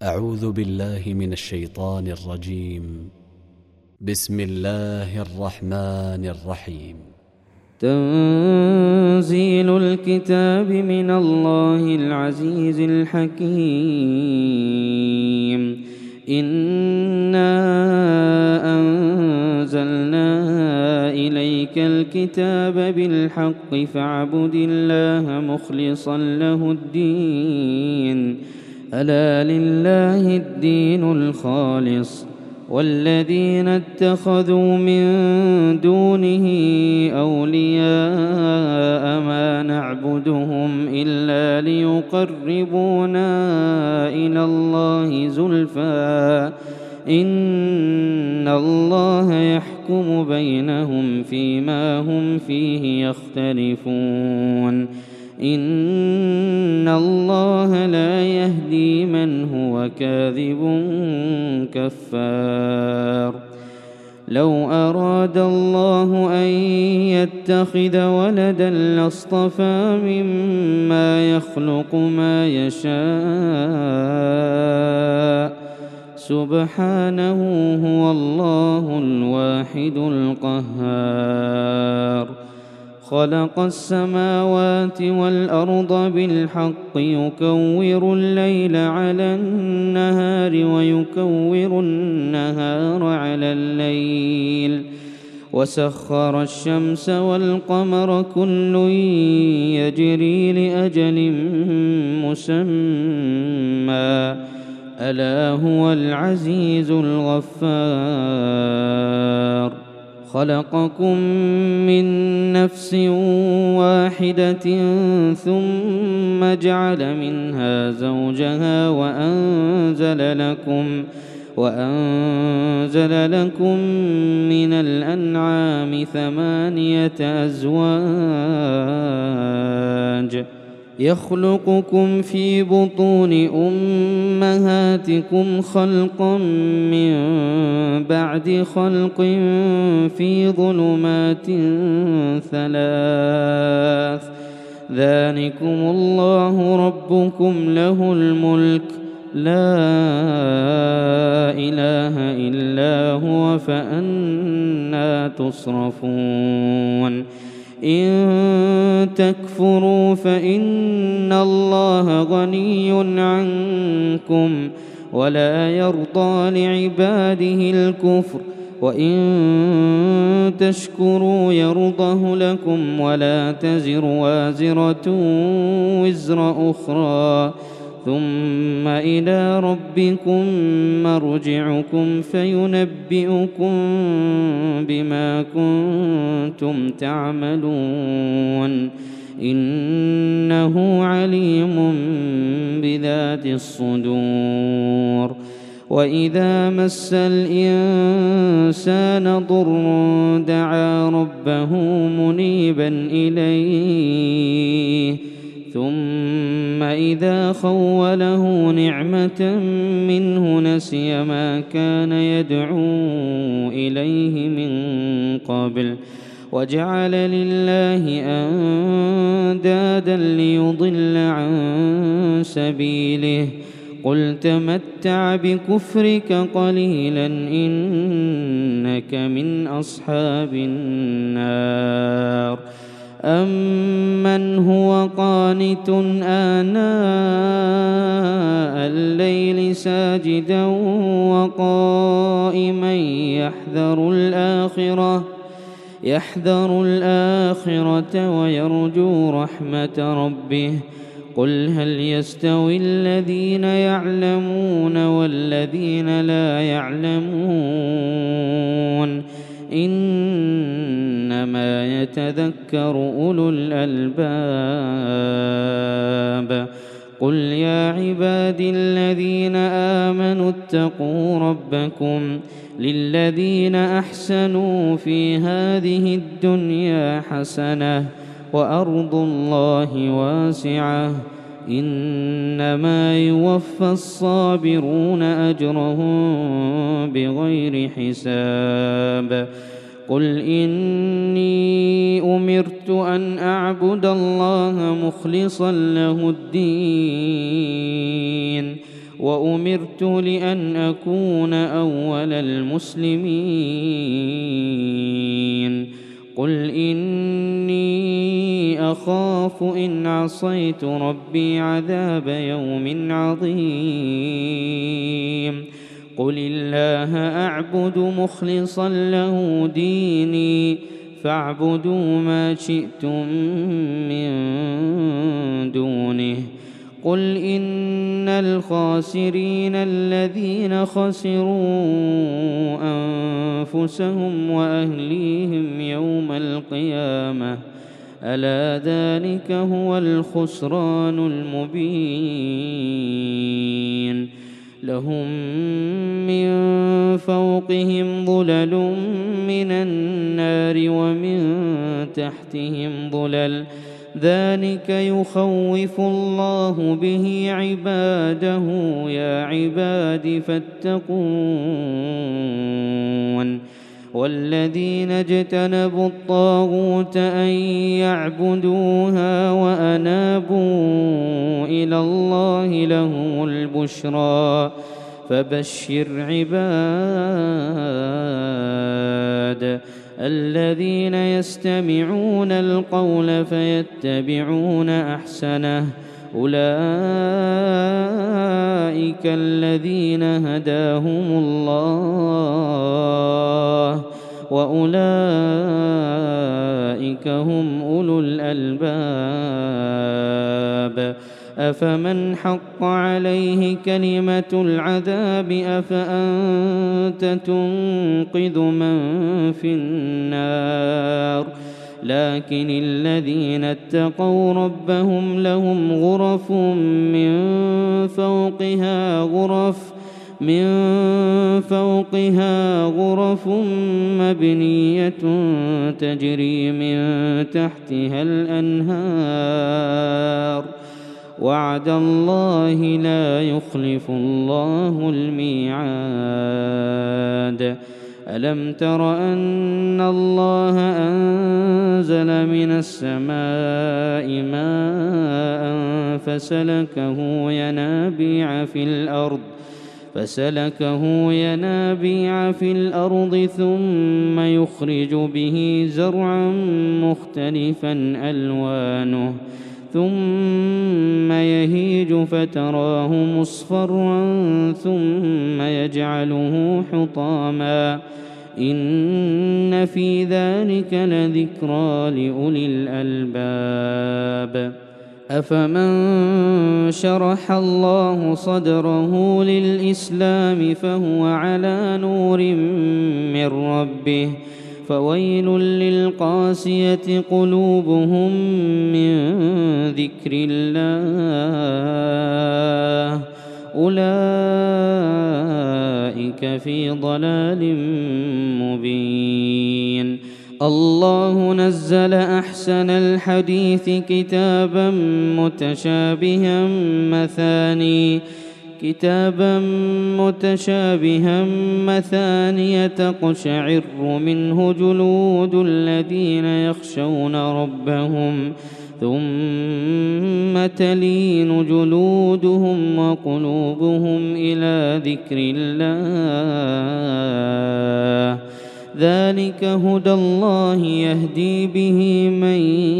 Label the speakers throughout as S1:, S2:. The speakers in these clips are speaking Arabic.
S1: أعوذ بالله من الشيطان الرجيم. بسم الله الرحمن الرحيم.
S2: تنزيل الكتاب من الله العزيز الحكيم. إنا أنزلنا إليك الكتاب بالحق فاعبد الله مخلصا له الدين. ألا لله الدين الخالص والذين اتخذوا من دونه أولياء ما نعبدهم إلا ليقربونا إلى الله زلفى إن الله يحكم بينهم فيما هم فيه يختلفون. إن الله لا يهدي من هو كاذب كفار. لو أراد الله أن يتخذ ولدا لاصطفى مما يخلق ما يشاء سبحانه هو الله الواحد القهار. خلق السماوات والأرض بالحق يكور الليل على النهار ويكور النهار على الليل وسخر الشمس والقمر كل يجري لأجل مسمى ألا هو العزيز الغفار. خلقكم من نفس واحدة ثم جعل منها زوجها وأنزل لكم من الأنعام 8 أزواج يخلقكم في بطون أمهاتكم خلقا من بعد خلق في ظلمات 3 ذلكم الله ربكم له الملك لا إله إلا هو فأنى تصرفون. إن تكفروا فإن الله غني عنكم ولا يرضى لعباده الكفر وإن تشكروا يرضه لكم ولا تزر وازرة وزر أخرى ثم إلى ربكم مرجعكم فينبئكم بما كنتم تعملون إنه عليم بذات الصدور. وإذا مس الإنسان ضر دعا ربه منيبا إليه ثم إذا خوله نعمة منه نسي ما كان يدعو إليه من قبل وجعل لله أندادا ليضل عن سبيله قل تمتع بكفرك قليلا إنك من أصحاب النار. أمن هو قانت آناء الليل ساجدا وقائما يحذر الآخرة ويرجو رحمة ربه قل هل يستوي الذين يعلمون والذين لا يعلمون إنما يتذكر أولو الألباب. قل يا عبادي الذين آمنوا اتقوا ربكم للذين أحسنوا في هذه الدنيا حسنة وأرض الله واسعة إنما يوفى الصابرون أجرهم بغير حساب. قل إني أمرت أن أعبد الله مخلصا له الدين وأمرت لأن أكون أول المسلمين قل إني أخاف إن عصيت ربي عذاب يوم عظيم قل الله أعبد مخلصا له ديني فاعبدوا ما شئتم من دونه قل إن الخاسرين الذين خسروا أنفسهم وأهليهم يوم القيامة ألا ذلك هو الخسران المبين لهم من فوقهم ظلل من النار ومن تحتهم ظلل ذلك يخوف الله به عباده يا عباد فاتقون والذين اجتنبوا الطاغوت أن يعبدوها وأنابوا إلى الله لهم البشرى فبشر عباد الذين يستمعون القول فيتبعون أحسنه أولئك الذين هداهم الله وأولئك هم أولو الألباب أفمن حق عليه كلمة العذاب أفأنت تنقذ من في النار لكن الذين اتقوا ربهم لهم غرف من فوقها غرف مبنية تجري من تحتها الأنهار وعد الله لا يخلف الله الميعاد ألم تر أن الله أنزل من السماء ماء فسلكه ينابيع في الأرض ثم يخرج به زرعا مختلفا ألوانه ثم يهيج فتراه مصفرا ثم يجعله حطاما إن في ذلك لذكرى لأولي الألباب أفمن شرح الله صدره للإسلام فهو على نور من ربه فويل للقاسية قلوبهم من ذكر الله أولئك في ضلال مبين الله نزل أحسن الحديث كتابا متشابها مثانية تقشعر منه جلود الذين يخشون ربهم ثم تلين جلودهم وقلوبهم إلى ذكر الله ذلك هدى الله يهدي به من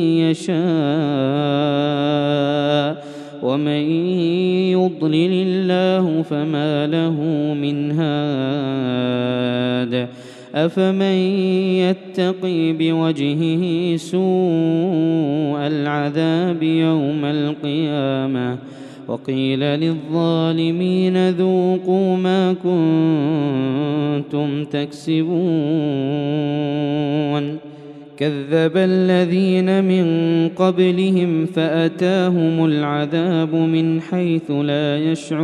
S2: يشاء ومن يضلل الله فما له من هاد أفمن يتقي بوجهه سوء العذاب يوم القيامة وقيل للظالمين ذوقوا ما كنتم تكسبون كذب الذين من قبلهم فأتاهم العذاب من حيث لا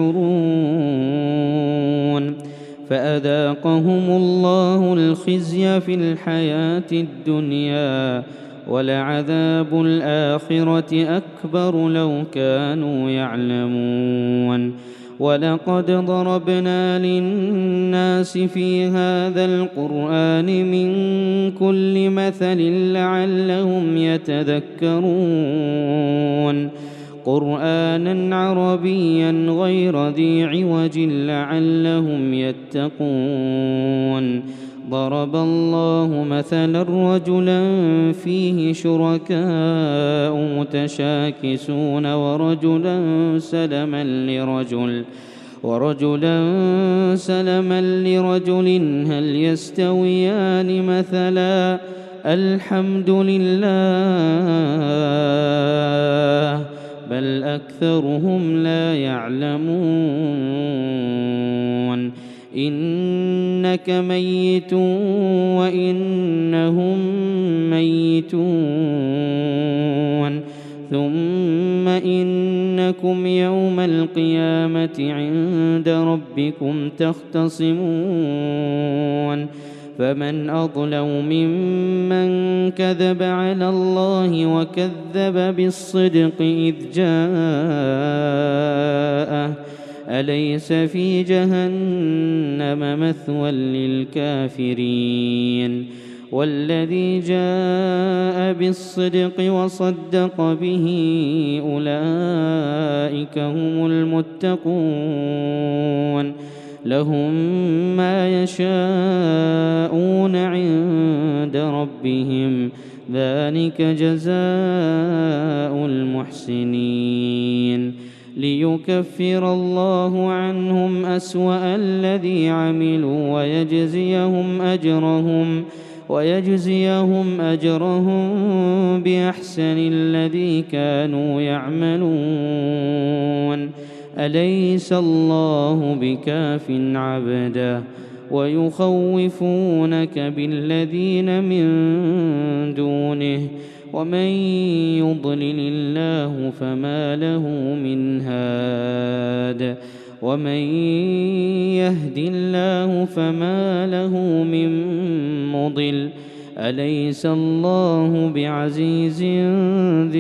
S2: يشعرون فأذاقهم الله الخزي في الحياة الدنيا ولعذاب الآخرة أكبر لو كانوا يعلمون ولقد ضربنا للناس في هذا القرآن من كل مثل لعلهم يتذكرون قرآنا عربيا غير ذي عوج لعلهم يتقون ضرب الله مثلا رجلا فيه شركاء متشاكسون ورجلا سلما لرجل هل يستويان مثلا الحمد لله بل أكثرهم لا يعلمون إنك ميت وإنهم ميتون ثم إنكم يوم القيامة عند ربكم تختصمون فمن أظلم ممن كذب على الله وكذب بالصدق إذ جاءه أليس في جهنم مثوى للكافرين والذي جاء بالصدق وصدق به أولئك هم المتقون لهم ما يشاءون عند ربهم ذلك جزاء المحسنين ليكفر الله عنهم أسوأ الذي عملوا ويجزيهم أجرهم بأحسن الذي كانوا يعملون أليس الله بكاف عبده ويخوفونك بالذين من دونه ومن يضلل الله فما له من هاد ومن يهد الله فما له من مضل أليس الله بعزيز ذي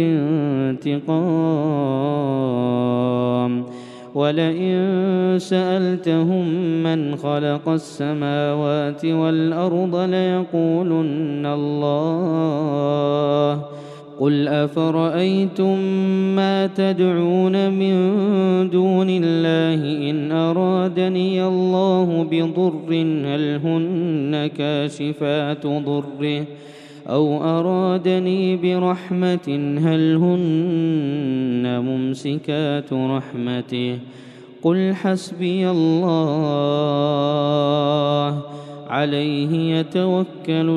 S2: انتقام ولئن سألتهم من خلق السماوات والأرض ليقولن الله قل أفرأيتم ما تدعون من دون الله إن أرادني الله بضر هل هن كاشفات ضره أو أرادني برحمة هل هن ممسكات رحمته قل حسبي الله عليه يتوكل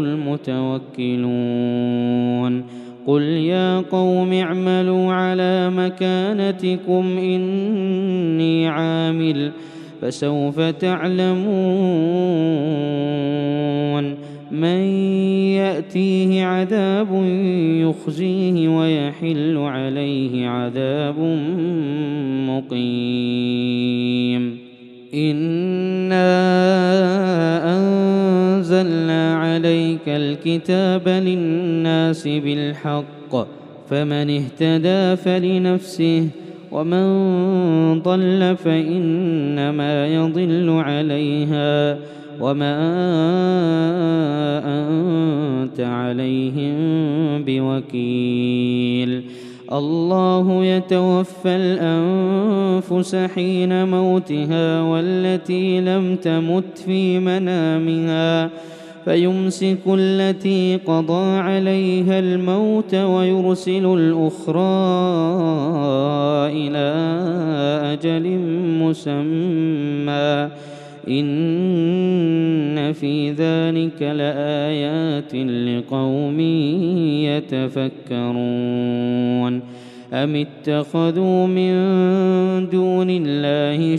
S2: المتوكلون قل يا قوم اعملوا على مكانتكم إني عامل فسوف تعلمون من يأتيه عذاب يخزيه ويحل عليه عذاب مقيم إنا أنزلنا عليك الكتاب للناس بالحق فمن اهتدى فلنفسه ومن ضل فإنما يضل عليها وما أنت عليهم بوكيل الله يتوفى الأنفس حين موتها والتي لم تمت في منامها فيمسك التي قضى عليها الموت ويرسل الأخرى إلى أجل مسمى إن في ذلك لآيات لقوم يتفكرون أم اتخذوا من دون الله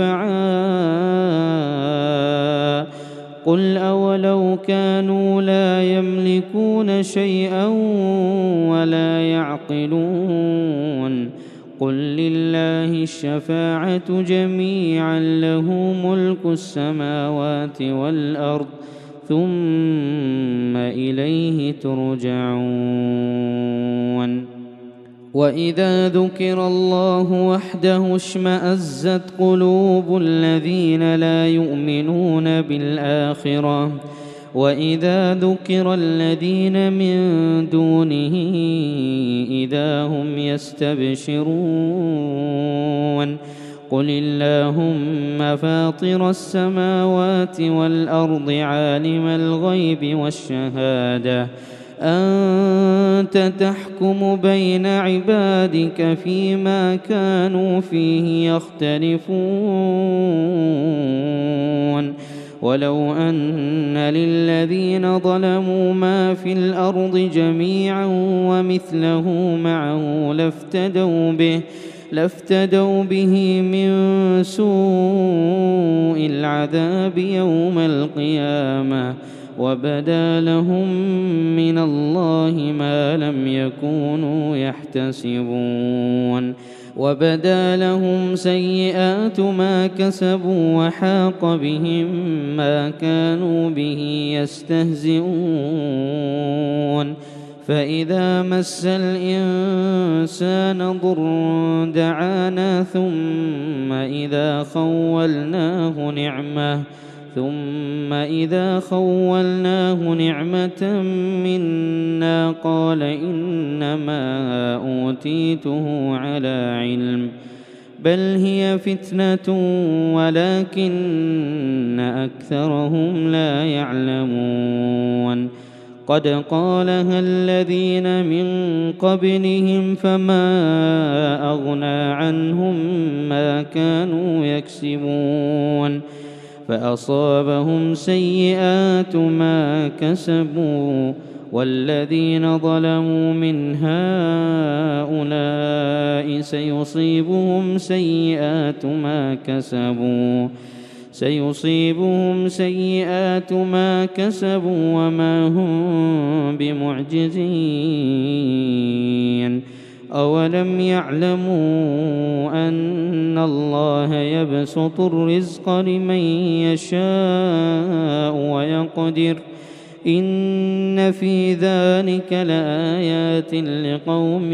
S2: شفعاء قل أولو كانوا لا يملكون شيئا ولا يعقلون قل لله الشفاعة جميعا له ملك السماوات والأرض ثم إليه ترجعون وإذا ذكر الله وحده اشمأزت قلوب الذين لا يؤمنون بالآخرة وإذا ذكر الذين من دونه إذا هم يستبشرون قل اللهم فاطر السماوات والأرض عالم الغيب والشهادة أنت تحكم بين عبادك فيما كانوا فيه يختلفون ولو أن للذين ظلموا ما في الأرض جميعا ومثله معه لافتدوا به من سوء العذاب يوم القيامة وبدا لهم من الله ما لم يكونوا يحتسبون وبدا لهم سيئات ما كسبوا وحاق بهم ما كانوا به يستهزئون فإذا مس الإنسان ضر دعانا ثم إذا خولناه نعمة منا قال إنما أوتيته على علم بل هي فتنة ولكن أكثرهم لا يعلمون قد قالها الذين من قبلهم فما أغنى عنهم ما كانوا يكسبون فأصابهم سيئات ما كسبوا والذين ظلموا من هؤلاء سيصيبهم سيئات ما كسبوا وما هم بمعجزين أولم يعلموا أن الله يبسط الرزق لمن يشاء ويقدر إن في ذلك لآيات لقوم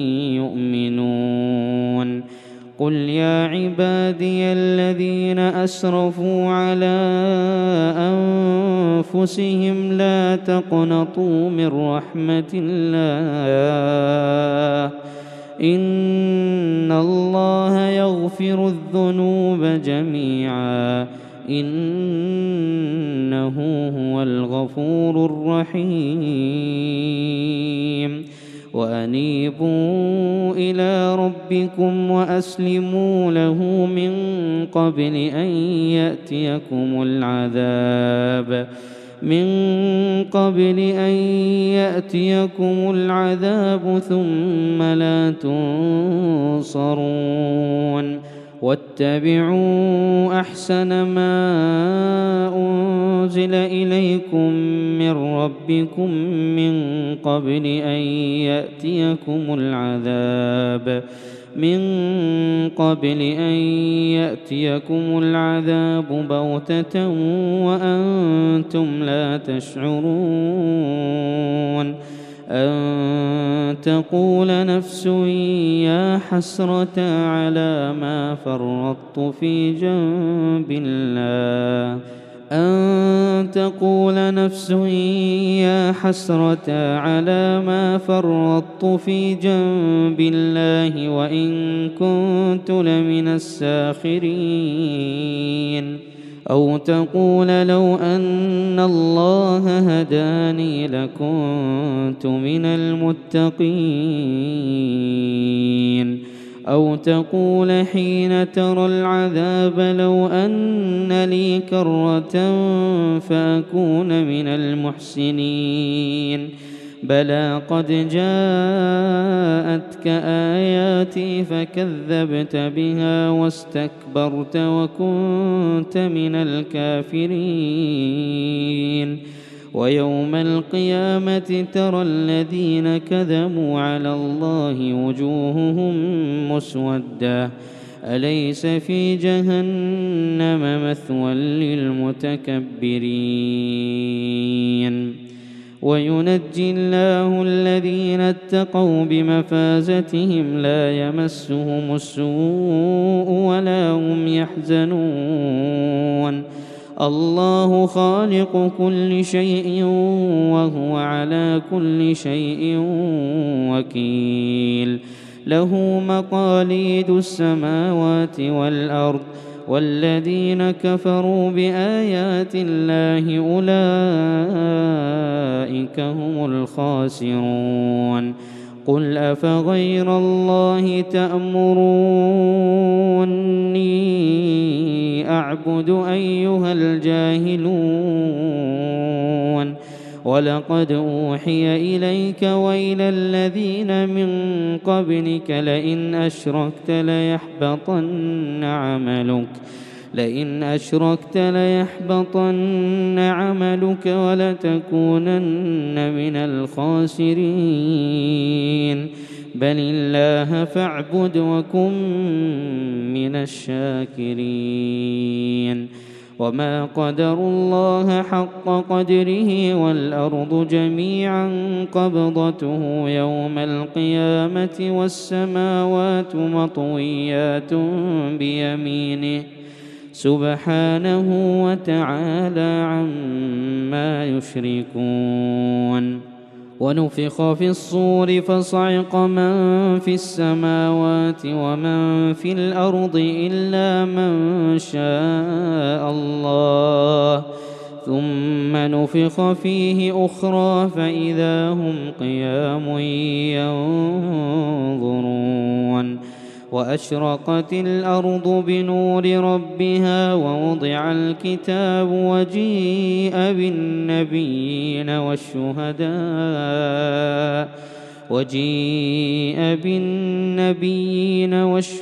S2: يؤمنون قل يا عبادي الذين أسرفوا على أنفسهم لا تقنطوا من رحمة الله إن الله يغفر الذنوب جميعا إنه هو الغفور الرحيم وأنيبوا إلى ربكم وأسلموا له من قبل أن يأتيكم العذاب ثم لا تنصرون واتبعوا أحسن ما أنزل إليكم من ربكم من قبل أن يأتيكم العذاب بغتة وأنتم لا تشعرون أن تقول نفس يا حسرة على ما فرطت في جنب الله وإن كنت لمن الساخرين أو تقول لو أن الله هداني لكنت من المتقين أو تقول حين ترى العذاب لو أن لي كرة فأكون من المحسنين بلى قد جاءتك آياتي فكذبت بها واستكبرت وكنت من الكافرين ويوم القيامة ترى الذين كذبوا على الله وجوههم مسودة أليس في جهنم مثوى للمتكبرين وينجي الله الذين اتقوا بمفازتهم لا يمسهم السوء ولا هم يحزنون الله خالق كل شيء وهو على كل شيء وكيل له مقاليد السماوات والأرض والذين كفروا بآيات الله أولئك هم الخاسرون قل أفغير الله تأمروني أعبد أيها الجاهلون ولقد أوحي إليك وإلى الذين من قبلك لئن أشركت ليحبطن عملك ولتكونن من الخاسرين بل الله فاعبد وكن من الشاكرين وما قدروا الله حق قدره والأرض جميعا قبضته يوم القيامة والسماوات مطويات بيمينه سبحانه وتعالى عما يشركون ونفخ في الصور فصعق من في السماوات ومن في الأرض إلا من شاء الله ثم نفخ فيه أخرى فإذا هم قيام ينظرون وأشرقت الأرض بنور ربها ووضع الكتاب وجيء بالنبيين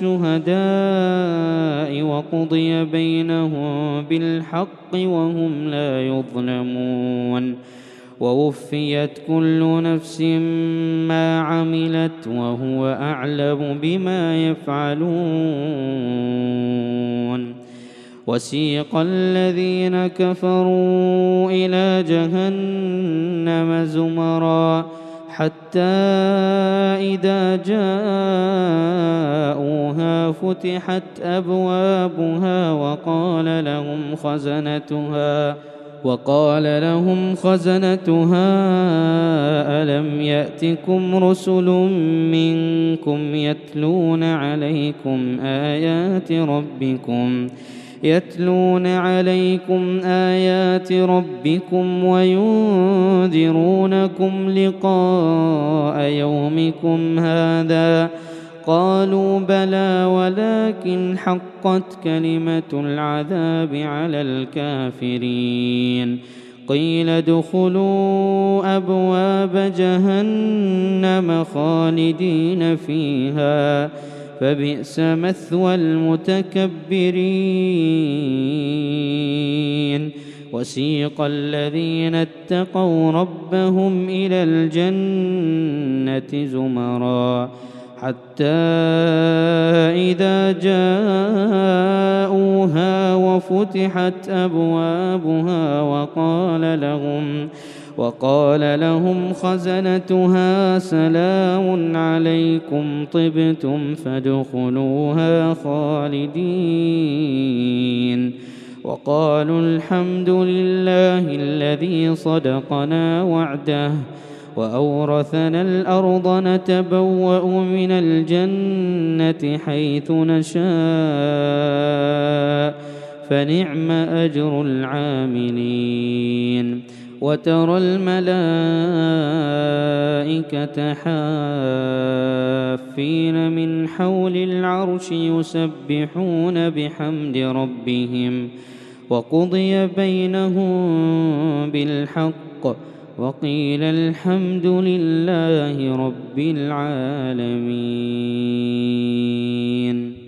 S2: والشهداء وقضي بينهم بالحق وهم لا يظلمون ووفيت كل نفس ما عملت وهو أعلم بما يفعلون وسيق الذين كفروا إلى جهنم زمرا حتى إذا جاءوها فتحت أبوابها وقال لهم خزنتها ألم يأتكم رسل منكم يتلون عليكم آيات ربكم وينذرونكم لقاء يومكم هذا قالوا بلى ولكن حقت كلمة العذاب على الكافرين قيل ادخلوا أبواب جهنم خالدين فيها فبئس مثوى المتكبرين وسيق الذين اتقوا ربهم إلى الجنة زمرا حتى إذا جاءوها وفتحت أبوابها وقال لهم خزنتها سلام عليكم طبتم فادخلوها خالدين وقالوا الحمد لله الذي صدقنا وعده وأورثنا الأرض نتبوأ من الجنة حيث نشاء فنعم أجر العاملين وترى الملائكة حافين من حول العرش يسبحون بحمد ربهم وقضي بينهم بالحق وقيل الحمد لله رب العالمين.